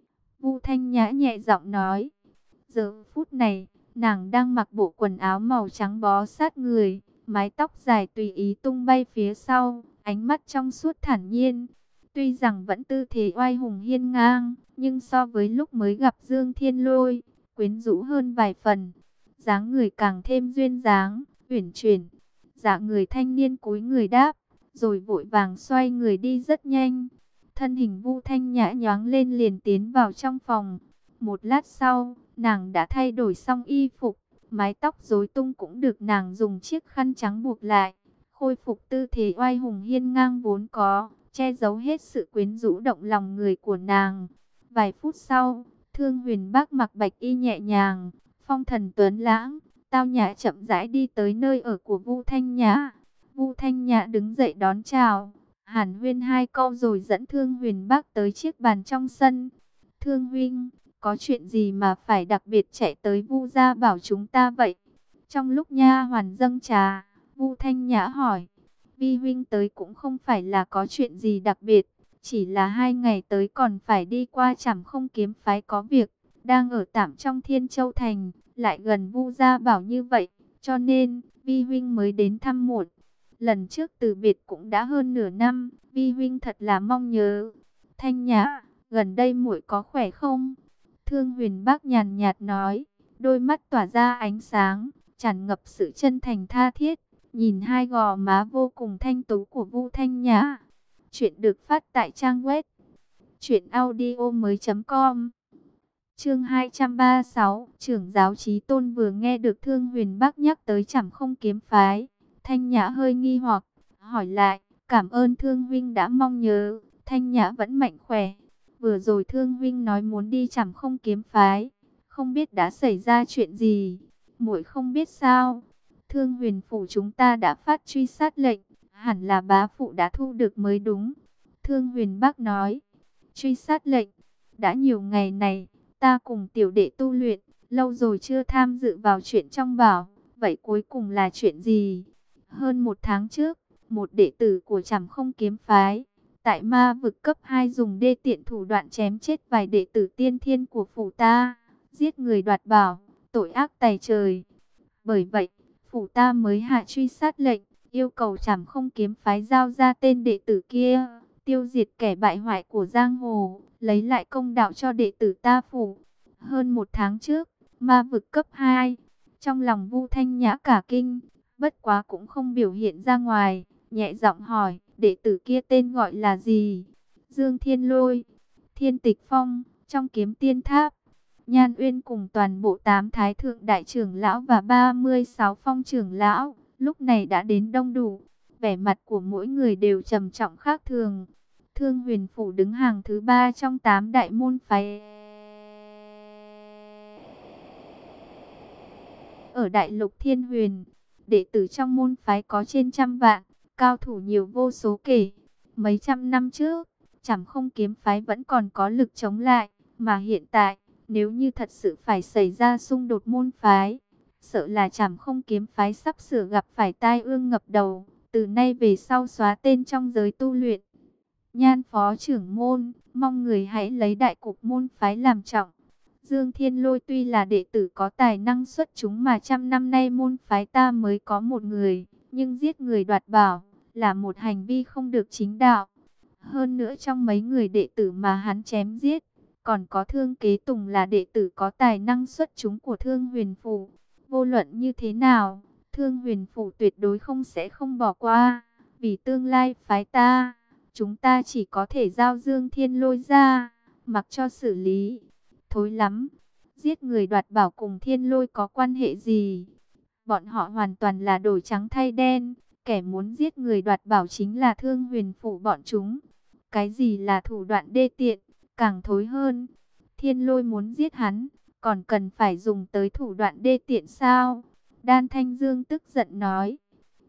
Vu Thanh Nhã nhẹ giọng nói. Giờ phút này, nàng đang mặc bộ quần áo màu trắng bó sát người, mái tóc dài tùy ý tung bay phía sau, ánh mắt trong suốt thản nhiên. Tuy rằng vẫn tư thế oai hùng hiên ngang, nhưng so với lúc mới gặp Dương Thiên Lôi, quyến rũ hơn vài phần. Dáng người càng thêm duyên dáng, uyển chuyển. Dạ người thanh niên cúi người đáp, rồi vội vàng xoay người đi rất nhanh. Thân hình Vu Thanh Nhã nhoáng lên liền tiến vào trong phòng. Một lát sau, nàng đã thay đổi xong y phục, mái tóc rối tung cũng được nàng dùng chiếc khăn trắng buộc lại, khôi phục tư thế oai hùng hiên ngang vốn có, che giấu hết sự quyến rũ động lòng người của nàng. Vài phút sau, Thương Huyền Bác mặc bạch y nhẹ nhàng, phong thần tuấn lãng, tao nhã chậm rãi đi tới nơi ở của Vu Thanh Nhã. Vu Thanh Nhã đứng dậy đón chào, hàn huyên hai câu rồi dẫn Thương Huyền Bác tới chiếc bàn trong sân. Thương huynh, có chuyện gì mà phải đặc biệt chạy tới Vu gia bảo chúng ta vậy? Trong lúc nha hoàn dâng trà, Vu Thanh Nhã hỏi. Vi huynh tới cũng không phải là có chuyện gì đặc biệt, chỉ là hai ngày tới còn phải đi qua Trảm Không kiếm phái có việc, đang ở tạm trong Thiên Châu thành, lại gần Vu gia bảo như vậy, cho nên Vi huynh mới đến thăm muộn. Lần trước từ biệt cũng đã hơn nửa năm, Vi huynh thật là mong nhớ. Thanh Nhã, gần đây muội có khỏe không? Thương Huyền Bác nhàn nhạt nói, đôi mắt tỏa ra ánh sáng, tràn ngập sự chân thành tha thiết, nhìn hai gò má vô cùng thanh tú của Vu Thanh Nhã. Chuyện được phát tại trang web truyện audio mới chấm com. Chương hai trăm ba mươi sáu, trưởng giáo Chí Tôn vừa nghe được Thương Huyền Bác nhắc tới Trảm Không kiếm phái, Thanh Nhã hơi nghi hoặc, hỏi lại, cảm ơn Thương huynh đã mong nhớ. Thanh Nhã vẫn mạnh khỏe. Vừa rồi Thương huynh nói muốn đi Trảm Không kiếm phái, không biết đã xảy ra chuyện gì? Muội không biết sao? Thương Huyền phủ chúng ta đã phát truy sát lệnh, hẳn là bá phụ đã thu được mới đúng. Thương Huyền Bác nói, truy sát lệnh, đã nhiều ngày này, ta cùng tiểu đệ tu luyện, lâu rồi chưa tham dự vào chuyện trong bảo, vậy cuối cùng là chuyện gì? Hơn một tháng trước, một đệ tử của Trảm Không kiếm phái, tại ma vực cấp hai dùng đê tiện thủ đoạn chém chết vài đệ tử tiên thiên của phủ ta, giết người đoạt bảo, tội ác tày trời. Bởi vậy, phủ ta mới hạ truy sát lệnh, yêu cầu Trảm Không kiếm phái giao ra tên đệ tử kia, tiêu diệt kẻ bại hoại của giang hồ, lấy lại công đạo cho đệ tử ta phủ. Hơn một tháng trước, ma vực cấp hai, trong lòng Vu Thanh Nhã cả kinh, bất quá cũng không biểu hiện ra ngoài, nhẹ giọng hỏi, đệ tử kia tên gọi là gì? Dương Thiên Lôi, Thiên Tịch Phong, trong Kiếm Tiên Tháp. Nhan Uyên cùng toàn bộ tám thái thượng đại trưởng lão và ba mươi sáu phong trưởng lão, lúc này đã đến đông đủ. Vẻ mặt của mỗi người đều trầm trọng khác thường. Thương Huyền phủ đứng hàng thứ ba trong tám đại môn phái ở đại lục Thiên Huyền. Đệ tử trong môn phái có trên trăm vạn, cao thủ nhiều vô số kể. Mấy trăm năm trước, Trảm Không kiếm phái vẫn còn có lực chống lại, mà hiện tại, nếu như thật sự phải xảy ra xung đột môn phái, sợ là Trảm Không kiếm phái sắp sửa gặp phải tai ương ngập đầu, từ nay về sau xóa tên trong giới tu luyện. Nhan phó trưởng môn, mong người hãy lấy đại cục môn phái làm trọng. Dương Thiên Lôi tuy là đệ tử có tài năng xuất chúng mà trăm năm nay môn phái ta mới có một người, nhưng giết người đoạt bảo là một hành vi không được chính đạo. Hơn nữa trong mấy người đệ tử mà hắn chém giết, còn có Thương Kế Tùng là đệ tử có tài năng xuất chúng của Thương Huyền phủ. Vô luận như thế nào, Thương Huyền phủ tuyệt đối không sẽ không bỏ qua. Vì tương lai phái ta, chúng ta chỉ có thể giao Dương Thiên Lôi ra, mặc cho xử lý. Thối lắm, giết người đoạt bảo cùng Thiên Lôi có quan hệ gì? Bọn họ hoàn toàn là đổi trắng thay đen. Kẻ muốn giết người đoạt bảo chính là Thương Huyền phủ bọn chúng. Cái gì là thủ đoạn đê tiện, càng thối hơn. Thiên Lôi muốn giết hắn, còn cần phải dùng tới thủ đoạn đê tiện sao? Đan Thanh Dương tức giận nói.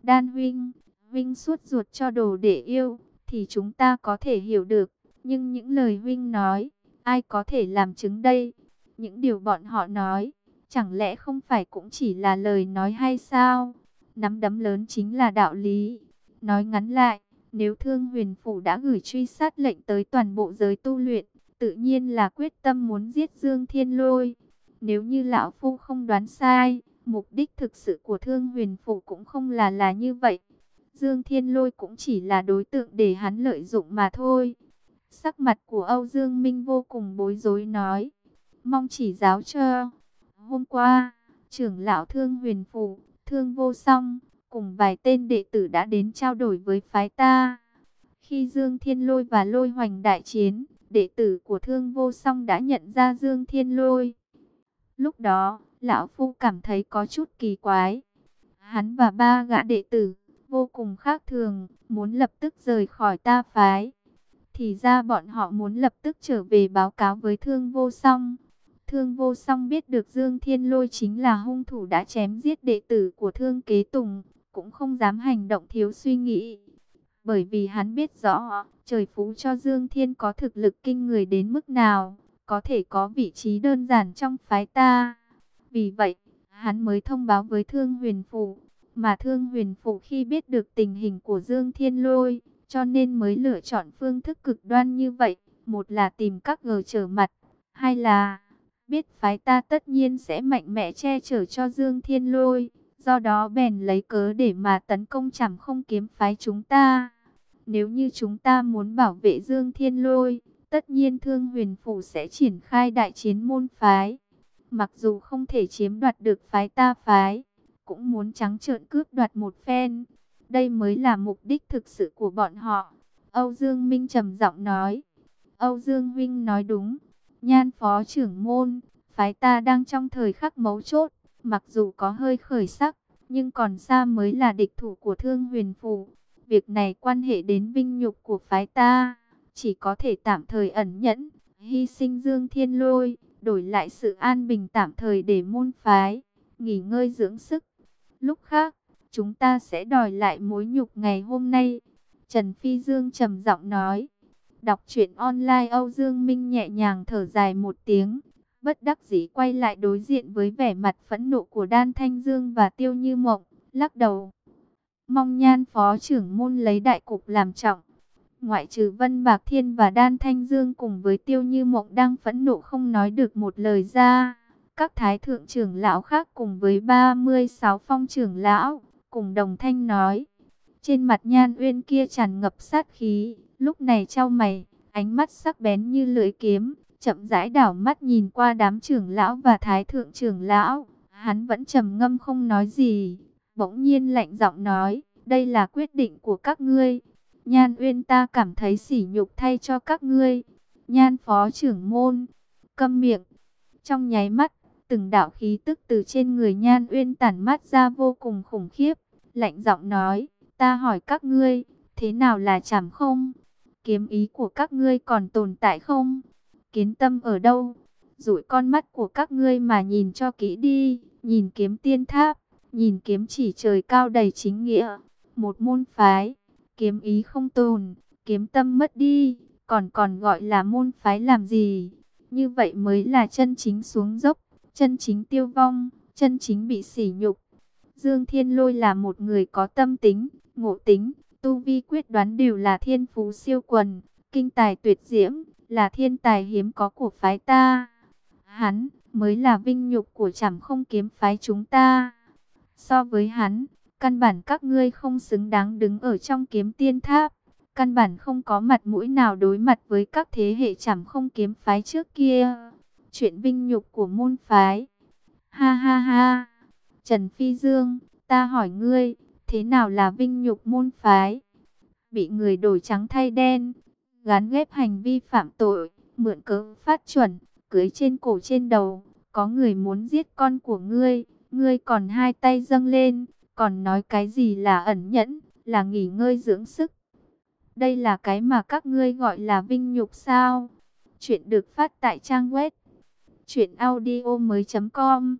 Đan huynh, huynh suốt ruột cho đồ để yêu, thì chúng ta có thể hiểu được. Nhưng những lời huynh nói, ai có thể làm chứng đây? Những điều bọn họ nói, chẳng lẽ không phải cũng chỉ là lời nói hay sao? Nắm đấm lớn chính là đạo lý. Nói ngắn lại, nếu Thương Huyền Phủ đã gửi truy sát lệnh tới toàn bộ giới tu luyện, tự nhiên là quyết tâm muốn giết Dương Thiên Lôi. Nếu như lão phu không đoán sai, mục đích thực sự của Thương Huyền Phủ cũng không là là như vậy. Dương Thiên Lôi cũng chỉ là đối tượng để hắn lợi dụng mà thôi. Sắc mặt của Âu Dương Minh vô cùng bối rối nói, mong chỉ giáo cho. Hôm qua, trưởng lão Thương Huyền Phủ, Thương Vô Song, cùng vài tên đệ tử đã đến trao đổi với phái ta. Khi Dương Thiên Lôi và Lôi Hoành đại chiến, đệ tử của Thương Vô Song đã nhận ra Dương Thiên Lôi. Lúc đó, lão phu cảm thấy có chút kỳ quái. Hắn và ba gã đệ tử, vô cùng khác thường, muốn lập tức rời khỏi ta phái. Thì ra bọn họ muốn lập tức trở về báo cáo với Thương Vô Song. Thương Vô Song biết được Dương Thiên Lôi chính là hung thủ đã chém giết đệ tử của Thương Kế Tùng, cũng không dám hành động thiếu suy nghĩ. Bởi vì hắn biết rõ, trời phú cho Dương Thiên có thực lực kinh người đến mức nào, có thể có vị trí đơn giản trong phái ta. Vì vậy, hắn mới thông báo với Thương Huyền Phủ, mà Thương Huyền Phủ khi biết được tình hình của Dương Thiên Lôi, cho nên mới lựa chọn phương thức cực đoan như vậy. Một là tìm các gờ trở mặt, hai là biết phái ta tất nhiên sẽ mạnh mẽ che chở cho Dương Thiên Lôi, do đó bèn lấy cớ để mà tấn công Trảm Không kiếm phái chúng ta. Nếu như chúng ta muốn bảo vệ Dương Thiên Lôi, tất nhiên Thương Huyền Phủ sẽ triển khai đại chiến môn phái. Mặc dù không thể chiếm đoạt được phái ta phái, cũng muốn trắng trợn cướp đoạt một phen. Đây mới là mục đích thực sự của bọn họ. Âu Dương Minh trầm giọng nói. Âu Dương huynh nói đúng. Nhan phó trưởng môn, phái ta đang trong thời khắc mấu chốt. Mặc dù có hơi khởi sắc, nhưng còn xa mới là địch thủ của Thương Huyền Phủ. Việc này quan hệ đến vinh nhục của phái ta. Chỉ có thể tạm thời ẩn nhẫn, hy sinh Dương Thiên Lôi, đổi lại sự an bình tạm thời để môn phái nghỉ ngơi dưỡng sức. Lúc khác, chúng ta sẽ đòi lại mối nhục ngày hôm nay. Trần Phi Dương trầm giọng nói. Đọc truyện online, Âu Dương Minh nhẹ nhàng thở dài một tiếng, bất đắc dĩ quay lại đối diện với vẻ mặt phẫn nộ của Đan Thanh Dương và Tiêu Như Mộng, lắc đầu. Mong Nhan phó trưởng môn lấy đại cục làm trọng. Ngoại trừ Vân Bạc Thiên và Đan Thanh Dương cùng với Tiêu Như Mộng đang phẫn nộ không nói được một lời ra, các thái thượng trưởng lão khác cùng với ba mươi sáu phong trưởng lão cùng đồng thanh nói. Trên mặt Nhan Uyên kia tràn ngập sát khí, lúc này chau mày, ánh mắt sắc bén như lưỡi kiếm, chậm rãi đảo mắt nhìn qua đám trưởng lão và thái thượng trưởng lão. Hắn vẫn trầm ngâm không nói gì, bỗng nhiên lạnh giọng nói, đây là quyết định của các ngươi. Nhan Uyên ta cảm thấy sỉ nhục thay cho các ngươi. Nhan phó trưởng môn, câm miệng. Trong nháy mắt, từng đạo khí tức từ trên người Nhan Uyên tản mát ra vô cùng khủng khiếp, lạnh giọng nói, ta hỏi các ngươi, thế nào là Trảm Không? Kiếm ý của các ngươi còn tồn tại không? Kiến tâm ở đâu? Dụi con mắt của các ngươi mà nhìn cho kỹ đi, nhìn kiếm tiên tháp, nhìn kiếm chỉ trời cao đầy chính nghĩa. Một môn phái, kiếm ý không tồn, kiếm tâm mất đi, còn còn gọi là môn phái làm gì? Như vậy mới là chân chính xuống dốc, chân chính tiêu vong, chân chính bị sỉ nhục. Dương Thiên Lôi là một người có tâm tính, ngộ tính, tu vi quyết đoán đều là thiên phú siêu quần, kinh tài tuyệt diễm, là thiên tài hiếm có của phái ta. Hắn mới là vinh nhục của Trảm Không kiếm phái chúng ta. So với hắn, căn bản các ngươi không xứng đáng đứng ở trong kiếm tiên tháp. Căn bản không có mặt mũi nào đối mặt với các thế hệ Trảm Không kiếm phái trước kia. Chuyện vinh nhục của môn phái. Ha ha ha. Trần Phi Dương, ta hỏi ngươi, thế nào là vinh nhục môn phái? Bị người đổi trắng thay đen, gán ghép hành vi phạm tội, mượn cớ phát chuẩn, cưới trên cổ trên đầu. Có người muốn giết con của ngươi, ngươi còn hai tay dâng lên, còn nói cái gì là ẩn nhẫn, là nghỉ ngơi dưỡng sức. Đây là cái mà các ngươi gọi là vinh nhục sao? Chuyện được phát tại trang web truyện audio mới chấm com.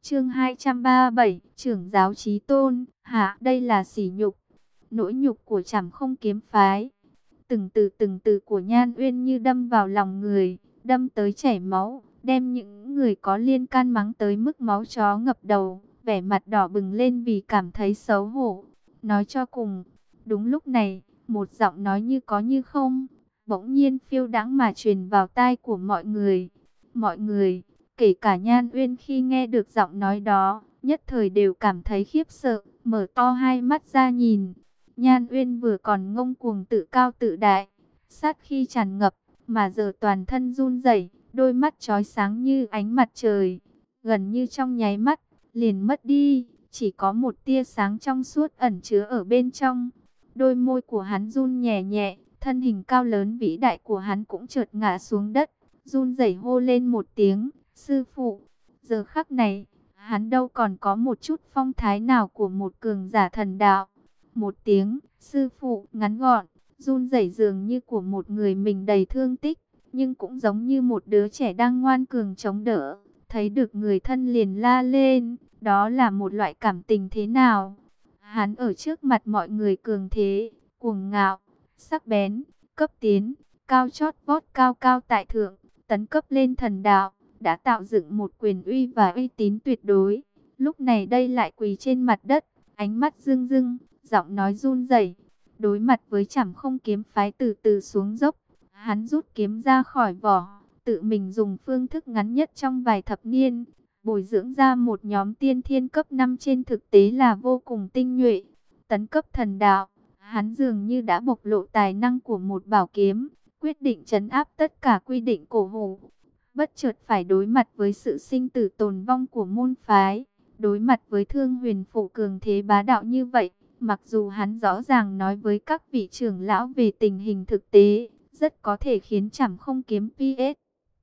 Chương hai trăm ba mươi bảy, trưởng giáo chí tôn. Hả, đây là sỉ nhục, nỗi nhục của Trảm Không kiếm phái. Từng từ từng từ của Nhan Uyên như đâm vào lòng người, đâm tới chảy máu, đem những người có liên can mắng tới mức máu chó ngập đầu, vẻ mặt đỏ bừng lên vì cảm thấy xấu hổ. Nói cho cùng, đúng lúc này, một giọng nói như có như không, bỗng nhiên phiêu đãng mà truyền vào tai của mọi người. Mọi người, kể cả Nhan Uyên khi nghe được giọng nói đó, nhất thời đều cảm thấy khiếp sợ, mở to hai mắt ra nhìn. Nhan Uyên vừa còn ngông cuồng tự cao tự đại, sát khi tràn ngập, mà giờ toàn thân run rẩy, đôi mắt chói sáng như ánh mặt trời, gần như trong nháy mắt liền mất đi, chỉ có một tia sáng trong suốt ẩn chứa ở bên trong. Đôi môi của hắn run nhẹ nhẹ, thân hình cao lớn vĩ đại của hắn cũng chợt ngã xuống đất, run rẩy hô lên một tiếng, sư phụ. Giờ khắc này, hắn đâu còn có một chút phong thái nào của một cường giả thần đạo. Một tiếng, sư phụ, ngắn gọn, run rẩy dường như của một người mình đầy thương tích, nhưng cũng giống như một đứa trẻ đang ngoan cường chống đỡ. Thấy được người thân liền la lên, đó là một loại cảm tình thế nào? Hắn ở trước mặt mọi người cường thế, cuồng ngạo, sắc bén, cấp tiến, cao chót vót cao cao tại thượng, tấn cấp lên thần đạo, đã tạo dựng một quyền uy và uy tín tuyệt đối. Lúc này đây lại quỳ trên mặt đất, ánh mắt rưng rưng, giọng nói run rẩy. Đối mặt với Trảm Không kiếm phái từ từ xuống dốc, hắn rút kiếm ra khỏi vỏ, tự mình dùng phương thức ngắn nhất trong vài thập niên, bồi dưỡng ra một nhóm tiên thiên cấp năm trên thực tế là vô cùng tinh nhuệ. Tấn cấp thần đạo, hắn dường như đã bộc lộ tài năng của một bảo kiếm, quyết định trấn áp tất cả quy định cổ hủ. Bất chợt phải đối mặt với sự sinh tử tồn vong của môn phái, đối mặt với Thương Huyền Phủ cường thế bá đạo như vậy, mặc dù hắn rõ ràng nói với các vị trưởng lão về tình hình thực tế, rất có thể khiến Trảm Không kiếm pê ét.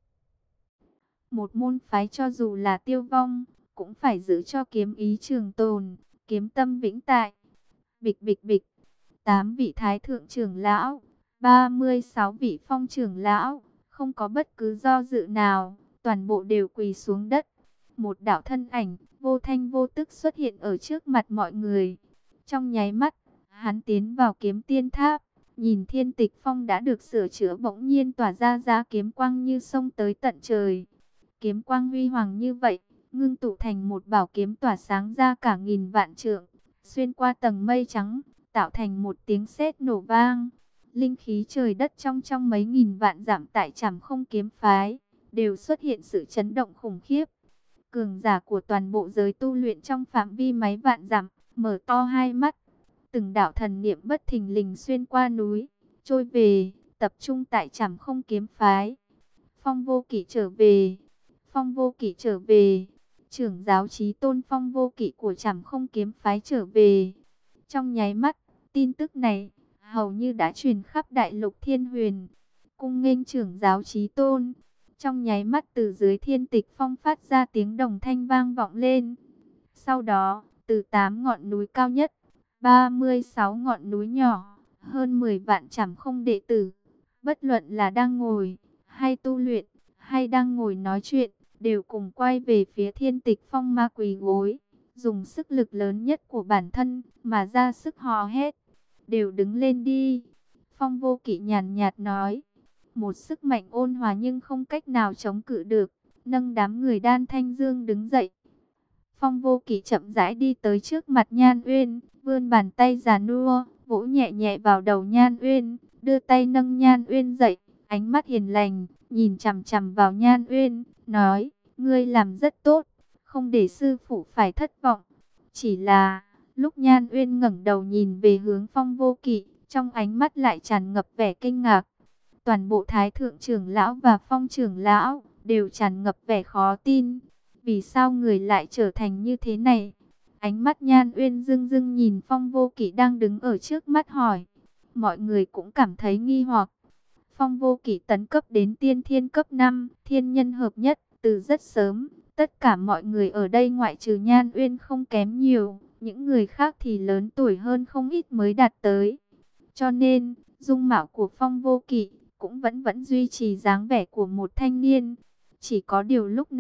Một môn phái cho dù là tiêu vong, cũng phải giữ cho kiếm ý trường tồn, kiếm tâm vĩnh tại. Bịch bịch bịch, tám vị thái thượng trưởng lão, ba mươi sáu vị phong trưởng lão, không có bất cứ do dự nào, toàn bộ đều quỳ xuống đất. Một đạo thân ảnh, vô thanh vô tức xuất hiện ở trước mặt mọi người. Trong nháy mắt, hắn tiến vào kiếm tiên tháp, nhìn thiên tịch phong đã được sửa chữa bỗng nhiên tỏa ra ra kiếm quang như sông tới tận trời. Kiếm quang huy hoàng như vậy, ngưng tụ thành một bảo kiếm tỏa sáng ra cả nghìn vạn trượng, xuyên qua tầng mây trắng, tạo thành một tiếng sét nổ vang. Linh khí trời đất trong trong mấy nghìn vạn dặm tại Trảm Không kiếm phái, đều xuất hiện sự chấn động khủng khiếp. Cường giả của toàn bộ giới tu luyện trong phạm vi mấy vạn dặm, mở to hai mắt, từng đạo thần niệm bất thình lình xuyên qua núi, trôi về, tập trung tại Trảm Không kiếm phái. Phong Vô Kỵ trở về, Phong Vô Kỵ trở về, trưởng giáo chí tôn Phong Vô Kỵ của Trảm Không kiếm phái trở về. Trong nháy mắt, tin tức này hầu như đã truyền khắp đại lục Thiên Huyền. Cung nghênh trưởng giáo chí tôn. Trong nháy mắt từ dưới thiên tịch phong phát ra tiếng đồng thanh vang vọng lên. Sau đó, từ tám ngọn núi cao nhất, ba mươi sáu ngọn núi nhỏ, hơn mười vạn Trảm Không đệ tử, bất luận là đang ngồi, hay tu luyện, hay đang ngồi nói chuyện, đều cùng quay về phía thiên tịch phong ma quỳ gối, dùng sức lực lớn nhất của bản thân mà ra sức hò hét. Đều đứng lên đi. Phong Vô Kỵ nhàn nhạt nói. Một sức mạnh ôn hòa nhưng không cách nào chống cự được, nâng đám người Đan Thanh Dương đứng dậy. Phong Vô Kỵ chậm rãi đi tới trước mặt Nhan Uyên, vươn bàn tay già nua, vỗ nhẹ nhẹ vào đầu Nhan Uyên, đưa tay nâng Nhan Uyên dậy, ánh mắt hiền lành, nhìn chằm chằm vào Nhan Uyên, nói, ngươi làm rất tốt, không để sư phụ phải thất vọng. Chỉ là, lúc Nhan Uyên ngẩng đầu nhìn về hướng Phong Vô Kỵ, trong ánh mắt lại tràn ngập vẻ kinh ngạc. Toàn bộ Thái Thượng trưởng lão và Phong trưởng lão đều tràn ngập vẻ khó tin. Vì sao người lại trở thành như thế này? Ánh mắt Nhan Uyên rưng rưng nhìn Phong Vô Kỵ đang đứng ở trước mắt hỏi. Mọi người cũng cảm thấy nghi hoặc. Phong Vô Kỵ tấn cấp đến tiên thiên cấp năm, thiên nhân hợp nhất, từ rất sớm. Tất cả mọi người ở đây ngoại trừ Nhan Uyên không kém nhiều. Những người khác thì lớn tuổi hơn không ít mới đạt tới. Cho nên, dung mạo của Phong Vô Kỵ cũng vẫn vẫn duy trì dáng vẻ của một thanh niên. Chỉ có điều lúc này,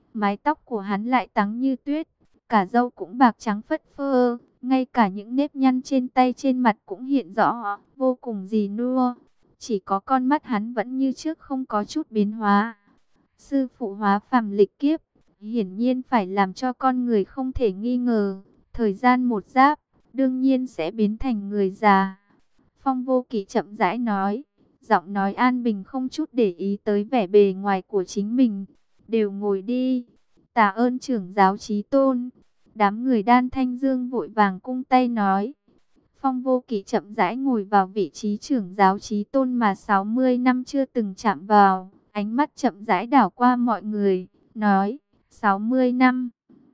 Mái tóc của hắn lại trắng như tuyết, cả râu cũng bạc trắng phất phơ, ngay cả những nếp nhăn trên tay trên mặt cũng hiện rõ, vô cùng già nua. Chỉ có con mắt hắn vẫn như trước không có chút biến hóa. Sư phụ hóa phàm lịch kiếp, hiển nhiên phải làm cho con người không thể nghi ngờ. Thời gian một giáp, đương nhiên sẽ biến thành người già. Phong Vô Kỵ chậm rãi nói, giọng nói an bình không chút để ý tới vẻ bề ngoài của chính mình. Đều ngồi đi. Tạ ơn trưởng giáo Chí Tôn. Đám người Đan Thanh Dương vội vàng cung tay nói. Phong Vô Kỵ chậm rãi ngồi vào vị trí trưởng giáo Chí Tôn mà sáu mươi năm chưa từng chạm vào. Ánh mắt chậm rãi đảo qua mọi người, nói, sáu mươi năm.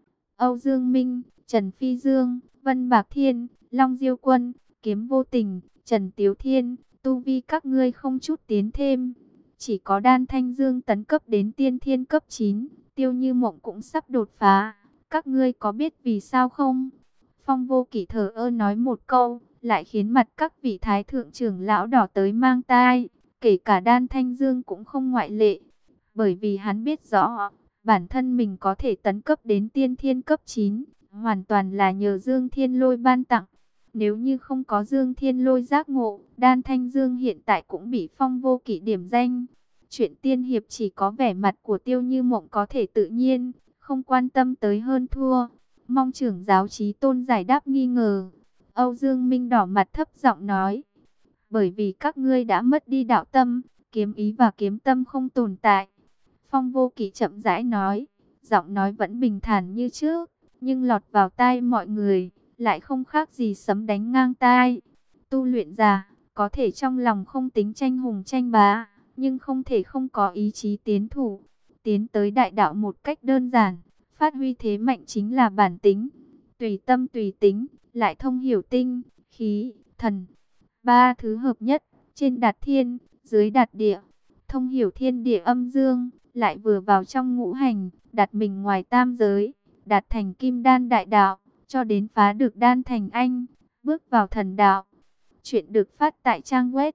Âu Dương Minh, Trần Phi Dương, Vân Bạc Thiên, Long Diêu Quân, Kiếm Vô Tình, Trần Tiếu Thiên, tu vi các ngươi không chút tiến thêm. Chỉ có Đan Thanh Dương tấn cấp đến tiên thiên cấp chín, Tiêu Như Mộng cũng sắp đột phá. Các ngươi có biết vì sao không? Phong Vô Kỵ thở ơ nói một câu, lại khiến mặt các vị thái thượng trưởng lão đỏ tới mang tai. Kể cả Đan Thanh Dương cũng không ngoại lệ. Bởi vì hắn biết rõ, bản thân mình có thể tấn cấp đến tiên thiên cấp chín, hoàn toàn là nhờ Dương Thiên Lôi ban tặng. Nếu như không có Dương Thiên Lôi giác ngộ, Đan Thanh Dương hiện tại cũng bị Phong Vô Kỵ điểm danh. Chuyện tiên hiệp chỉ có vẻ mặt của Tiêu Như Mộng có thể tự nhiên, không quan tâm tới hơn thua. Mong trưởng giáo Chí Tôn giải đáp nghi ngờ. Âu Dương Minh đỏ mặt thấp giọng nói. Bởi vì các ngươi đã mất đi đạo tâm, kiếm ý và kiếm tâm không tồn tại. Phong Vô Kỵ chậm rãi nói, giọng nói vẫn bình thản như trước, nhưng lọt vào tai mọi người, lại không khác gì sấm đánh ngang tai. Tu luyện giả, có thể trong lòng không tính tranh hùng tranh bá, nhưng không thể không có ý chí tiến thủ, tiến tới đại đạo một cách đơn giản. Phát huy thế mạnh chính là bản tính, tùy tâm tùy tính, lại thông hiểu tinh, khí, thần. Ba thứ hợp nhất, trên đạt thiên, dưới đạt địa, thông hiểu thiên địa âm dương, lại vừa vào trong ngũ hành, đặt mình ngoài tam giới, đạt thành kim đan đại đạo, cho đến phá được đan thành anh, bước vào thần đạo. Chuyện được phát tại trang web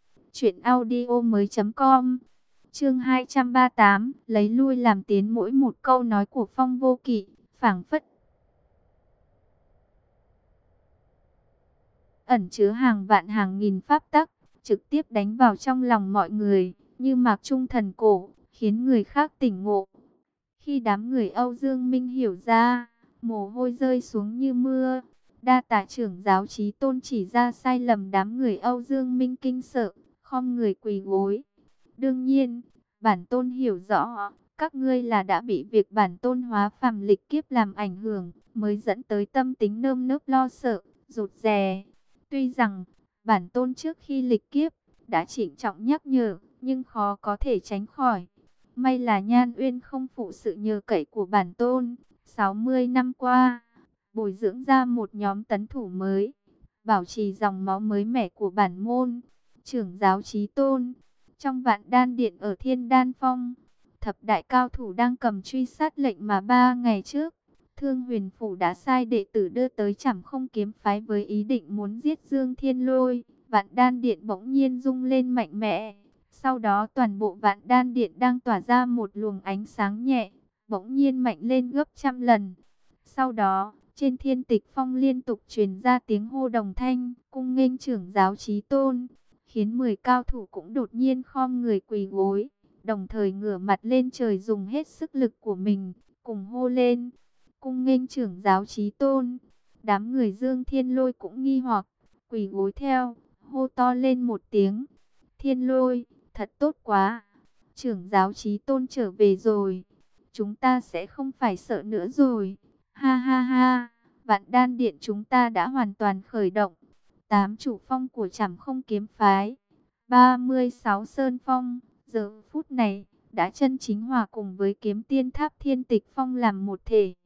truyệnaudiomoi.com. Chương hai trăm ba mươi tám, lấy lui làm tiến. Mỗi một câu nói của Phong Vô Kỵ, phảng phất ẩn chứa hàng vạn hàng nghìn pháp tắc, trực tiếp đánh vào trong lòng mọi người, như mạc trung thần cổ, khiến người khác tỉnh ngộ. Khi đám người Âu Dương Minh hiểu ra, mồ hôi rơi xuống như mưa. Đa tạ trưởng giáo Chí Tôn chỉ ra sai lầm, đám người Âu Dương Minh kinh sợ, khom người quỳ gối. Đương nhiên, bản tôn hiểu rõ, các ngươi là đã bị việc bản tôn hóa phàm lịch kiếp làm ảnh hưởng, mới dẫn tới tâm tính nơm nớp lo sợ, rụt rè. Tuy rằng, bản tôn trước khi lịch kiếp, đã trịnh trọng nhắc nhở, nhưng khó có thể tránh khỏi. May là Nhan Uyên không phụ sự nhờ cậy của bản tôn. sáu mươi năm qua, bồi dưỡng ra một nhóm tấn thủ mới, bảo trì dòng máu mới mẻ của bản môn. Trưởng giáo Chí Tôn, trong vạn đan điện ở Thiên Đan Phong, thập đại cao thủ đang cầm truy sát lệnh mà ba ngày trước, Thương Huyền Phủ đã sai đệ tử đưa tới Trảm Không Kiếm Phái với ý định muốn giết Dương Thiên Lôi. Vạn đan điện bỗng nhiên rung lên mạnh mẽ. Sau đó toàn bộ vạn đan điện đang tỏa ra một luồng ánh sáng nhẹ, bỗng nhiên mạnh lên gấp trăm lần. Sau đó, trên Thiên Tịch Phong liên tục truyền ra tiếng hô đồng thanh, cung nghênh trưởng giáo Chí Tôn, khiến mười cao thủ cũng đột nhiên khom người quỳ gối, đồng thời ngửa mặt lên trời dùng hết sức lực của mình, cùng hô lên, cung nghênh trưởng giáo Chí Tôn. Đám người Dương Thiên Lôi cũng nghi hoặc, quỳ gối theo, hô to lên một tiếng, Thiên Lôi, thật tốt quá, trưởng giáo Chí Tôn trở về rồi, chúng ta sẽ không phải sợ nữa rồi. Ha ha ha, vạn đan điện chúng ta đã hoàn toàn khởi động. Tám chủ phong của Trảm Không Kiếm Phái, ba mươi sáu sơn phong, giờ phút này đã chân chính hòa cùng với kiếm tiên tháp Thiên Tịch Phong làm một thể.